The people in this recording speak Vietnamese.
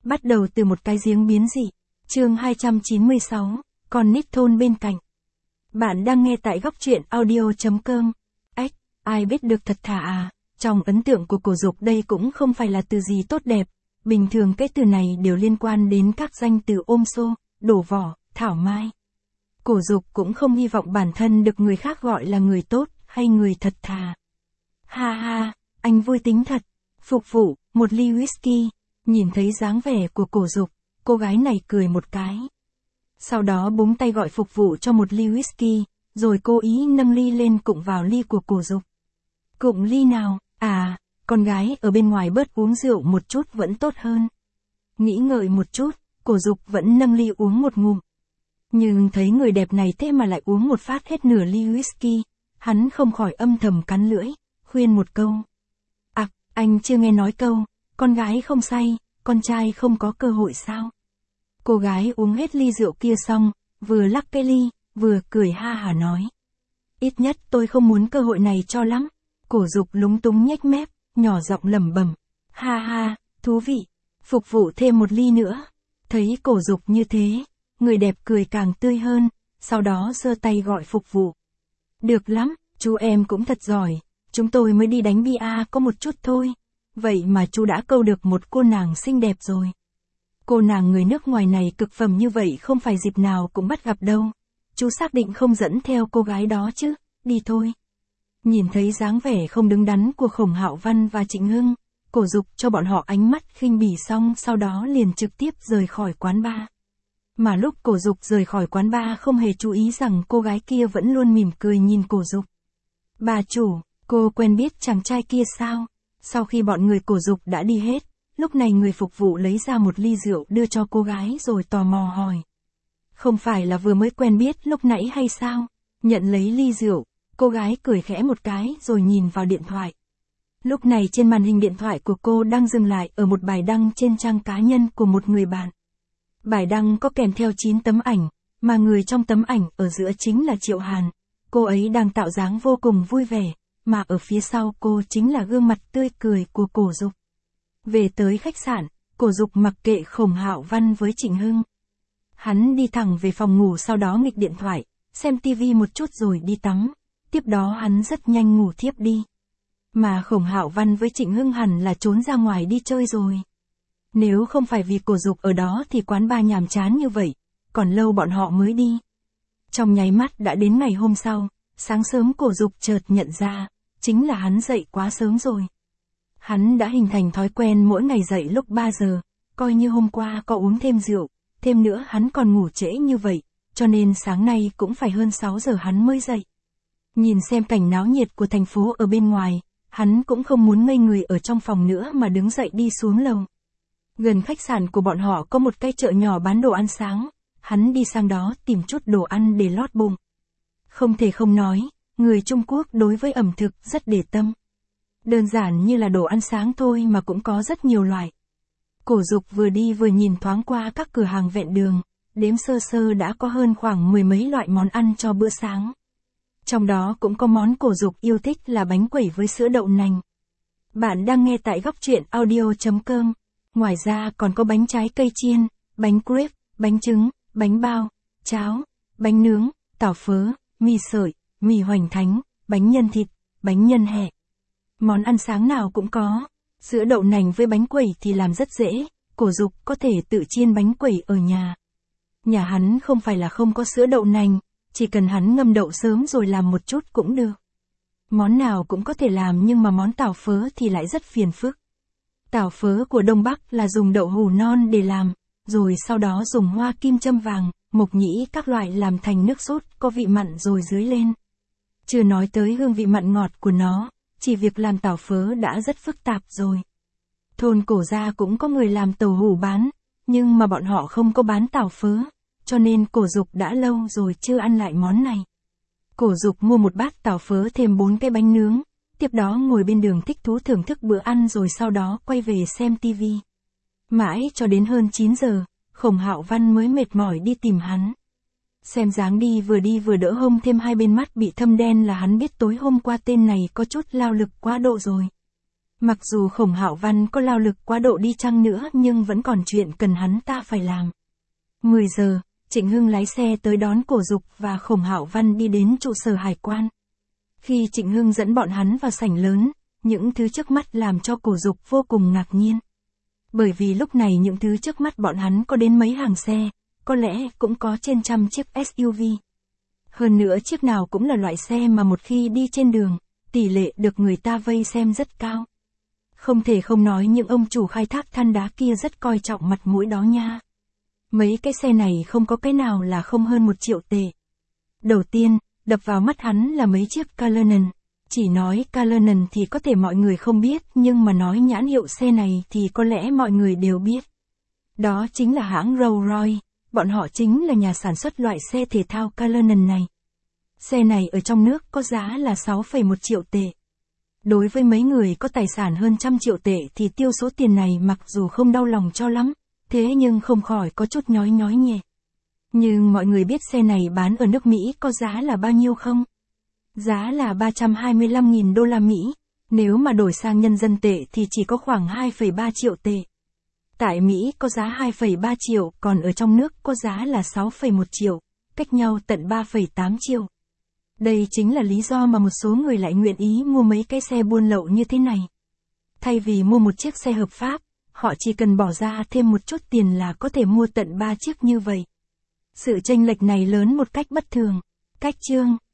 Bắt đầu từ một cái giếng biến dị. Chương 296, con nít thôn bên cạnh. Bạn đang nghe tại góc truyện audio.com. Ếch, ai biết được thật thà à? Trong ấn tượng của Cổ Dục đây cũng không phải là từ gì tốt đẹp. Bình thường cái từ này đều liên quan đến các danh từ ôm xô, đổ vỏ, thảo mai. Cổ Dục cũng không hy vọng bản thân được người khác gọi là người tốt hay người thật thà. Ha ha, anh vui tính thật. Phục vụ, một ly whisky. Nhìn thấy dáng vẻ của Cổ Dục, cô gái này cười một cái. Sau đó búng tay gọi phục vụ cho một ly whisky, rồi cố ý nâng ly lên cụng vào ly của Cổ Dục. Cụng ly nào? À, con gái ở bên ngoài bớt uống rượu một chút vẫn tốt hơn. Nghĩ ngợi một chút, Cổ Dục vẫn nâng ly uống một ngụm. Nhưng thấy người đẹp này thế mà lại uống một phát hết nửa ly whisky, hắn không khỏi âm thầm cắn lưỡi, khuyên một câu. À, anh chưa nghe nói câu, con gái không say, con trai không có cơ hội sao? Cô gái uống hết ly rượu kia xong, vừa lắc cái ly, vừa cười ha hả nói. Ít nhất tôi không muốn cơ hội này cho lắm. Cổ Dục lúng túng nhếch mép, nhỏ giọng lẩm bẩm. Ha ha, thú vị. Phục vụ thêm một ly nữa. Thấy Cổ Dục như thế, người đẹp cười càng tươi hơn, sau đó giơ tay gọi phục vụ. Được lắm, chú em cũng thật giỏi, chúng tôi mới đi đánh bia có một chút thôi. Vậy mà chú đã câu được một cô nàng xinh đẹp rồi. Cô nàng người nước ngoài này cực phẩm như vậy không phải dịp nào cũng bắt gặp đâu. Chú xác định không dẫn theo cô gái đó chứ, đi thôi. Nhìn thấy dáng vẻ không đứng đắn của Khổng Hạo Văn và Trịnh Hưng, Cổ Dục cho bọn họ ánh mắt khinh bỉ xong sau đó liền trực tiếp rời khỏi quán bar. Mà lúc Cổ Dục rời khỏi quán bar không hề chú ý rằng cô gái kia vẫn luôn mỉm cười nhìn Cổ Dục. Bà chủ, cô quen biết chàng trai kia sao? Sau khi bọn người Cổ Dục đã đi hết, lúc này người phục vụ lấy ra một ly rượu đưa cho cô gái rồi tò mò hỏi. Không phải là vừa mới quen biết lúc nãy hay sao? Nhận lấy ly rượu, cô gái cười khẽ một cái rồi nhìn vào điện thoại. Lúc này trên màn hình điện thoại của cô đang dừng lại ở một bài đăng trên trang cá nhân của một người bạn. Bài đăng có kèm theo 9 tấm ảnh, mà người trong tấm ảnh ở giữa chính là Triệu Hàn. Cô ấy đang tạo dáng vô cùng vui vẻ, mà ở phía sau cô chính là gương mặt tươi cười của Cổ Dục. Về tới khách sạn, Cổ Dục mặc kệ Khổng Hạo Văn với Trịnh Hưng. Hắn đi thẳng về phòng ngủ sau đó nghịch điện thoại, xem tivi một chút rồi đi tắm. Tiếp đó hắn rất nhanh ngủ thiếp đi. Mà Khổng Hạo Văn với Trịnh Hưng hẳn là trốn ra ngoài đi chơi rồi. Nếu không phải vì Cổ Dục ở đó thì quán bar nhàm chán như vậy, còn lâu bọn họ mới đi. Trong nháy mắt đã đến ngày hôm sau, sáng sớm Cổ Dục chợt nhận ra, chính là hắn dậy quá sớm rồi. Hắn đã hình thành thói quen mỗi ngày dậy lúc 3 giờ, coi như hôm qua có uống thêm rượu, thêm nữa hắn còn ngủ trễ như vậy, cho nên sáng nay cũng phải hơn 6 giờ hắn mới dậy. Nhìn xem cảnh náo nhiệt của thành phố ở bên ngoài, hắn cũng không muốn ngây người ở trong phòng nữa mà đứng dậy đi xuống lầu. Gần khách sạn của bọn họ có một cái chợ nhỏ bán đồ ăn sáng, hắn đi sang đó tìm chút đồ ăn để lót bụng. Không thể không nói, người Trung Quốc đối với ẩm thực rất để tâm. Đơn giản như là đồ ăn sáng thôi mà cũng có rất nhiều loại. Cổ Dục vừa đi vừa nhìn thoáng qua các cửa hàng ven đường, đếm sơ sơ đã có hơn khoảng 10 mấy loại món ăn cho bữa sáng. Trong đó cũng có món Cổ Dục yêu thích là bánh quẩy với sữa đậu nành. Bạn đang nghe tại góc truyện audio.com. Ngoài ra còn có bánh trái cây chiên, bánh crepe, bánh trứng, bánh bao, cháo, bánh nướng, tảo phớ, mì sợi, mì hoành thánh, bánh nhân thịt, bánh nhân hẹ. Món ăn sáng nào cũng có. Sữa đậu nành với bánh quẩy thì làm rất dễ, Cổ Dục có thể tự chiên bánh quẩy ở nhà. Nhà hắn không phải là không có sữa đậu nành, chỉ cần hắn ngâm đậu sớm rồi làm một chút cũng được. Món nào cũng có thể làm nhưng mà món tảo phớ thì lại rất phiền phức. Tảo phớ của Đông Bắc là dùng đậu hủ non để làm, rồi sau đó dùng hoa kim châm vàng, mộc nhĩ các loại làm thành nước sốt có vị mặn rồi dưới lên. Chưa nói tới hương vị mặn ngọt của nó, chỉ việc làm tảo phớ đã rất phức tạp rồi. Thôn Cổ gia cũng có người làm tàu hủ bán, nhưng mà bọn họ không có bán tảo phớ, cho nên Cổ Dục đã lâu rồi chưa ăn lại món này. Cổ Dục mua một bát tảo phớ thêm 4 cái bánh nướng, tiếp đó ngồi bên đường thích thú thưởng thức bữa ăn rồi sau đó quay về xem tivi. Mãi cho đến hơn 9 giờ, Khổng Hạo Văn mới mệt mỏi đi tìm hắn. Xem dáng đi vừa đỡ hông thêm hai bên mắt bị thâm đen là hắn biết tối hôm qua tên này có chút lao lực quá độ rồi. Mặc dù Khổng Hạo Văn có lao lực quá độ đi chăng nữa nhưng vẫn còn chuyện cần hắn ta phải làm. 10 giờ, Trịnh Hưng lái xe tới đón Cổ Dục và Khổng Hạo Văn đi đến trụ sở hải quan. Khi Trịnh Hưng dẫn bọn hắn vào sảnh lớn, những thứ trước mắt làm cho Cổ Dục vô cùng ngạc nhiên. Bởi vì lúc này những thứ trước mắt bọn hắn có đến mấy hàng xe, có lẽ cũng có trên trăm chiếc SUV. Hơn nữa chiếc nào cũng là loại xe mà một khi đi trên đường, tỷ lệ được người ta vây xem rất cao. Không thể không nói những ông chủ khai thác than đá kia rất coi trọng mặt mũi đó nha. Mấy cái xe này không có cái nào là không hơn 1 triệu tệ. Đầu tiên, đập vào mắt hắn là mấy chiếc Cullinan. Chỉ nói Cullinan thì có thể mọi người không biết nhưng mà nói nhãn hiệu xe này thì có lẽ mọi người đều biết. Đó chính là hãng Rolls-Royce, bọn họ chính là nhà sản xuất loại xe thể thao Cullinan này. Xe này ở trong nước có giá là 6,1 triệu tệ. Đối với mấy người có tài sản hơn 100 triệu tệ thì tiêu số tiền này mặc dù không đau lòng cho lắm, thế nhưng không khỏi có chút nhói nhói nhẹ. Nhưng mọi người biết xe này bán ở nước Mỹ có giá là bao nhiêu không? Giá là 325.000 đô la Mỹ, nếu mà đổi sang nhân dân tệ thì chỉ có khoảng 2,3 triệu tệ. Tại Mỹ có giá 2,3 triệu, còn ở trong nước có giá là 6,1 triệu, cách nhau tận 3,8 triệu. Đây chính là lý do mà một số người lại nguyện ý mua mấy cái xe buôn lậu như thế này. Thay vì mua một chiếc xe hợp pháp, họ chỉ cần bỏ ra thêm một chút tiền là có thể mua tận 3 chiếc như vậy. Sự chênh lệch này lớn một cách bất thường. Cách chương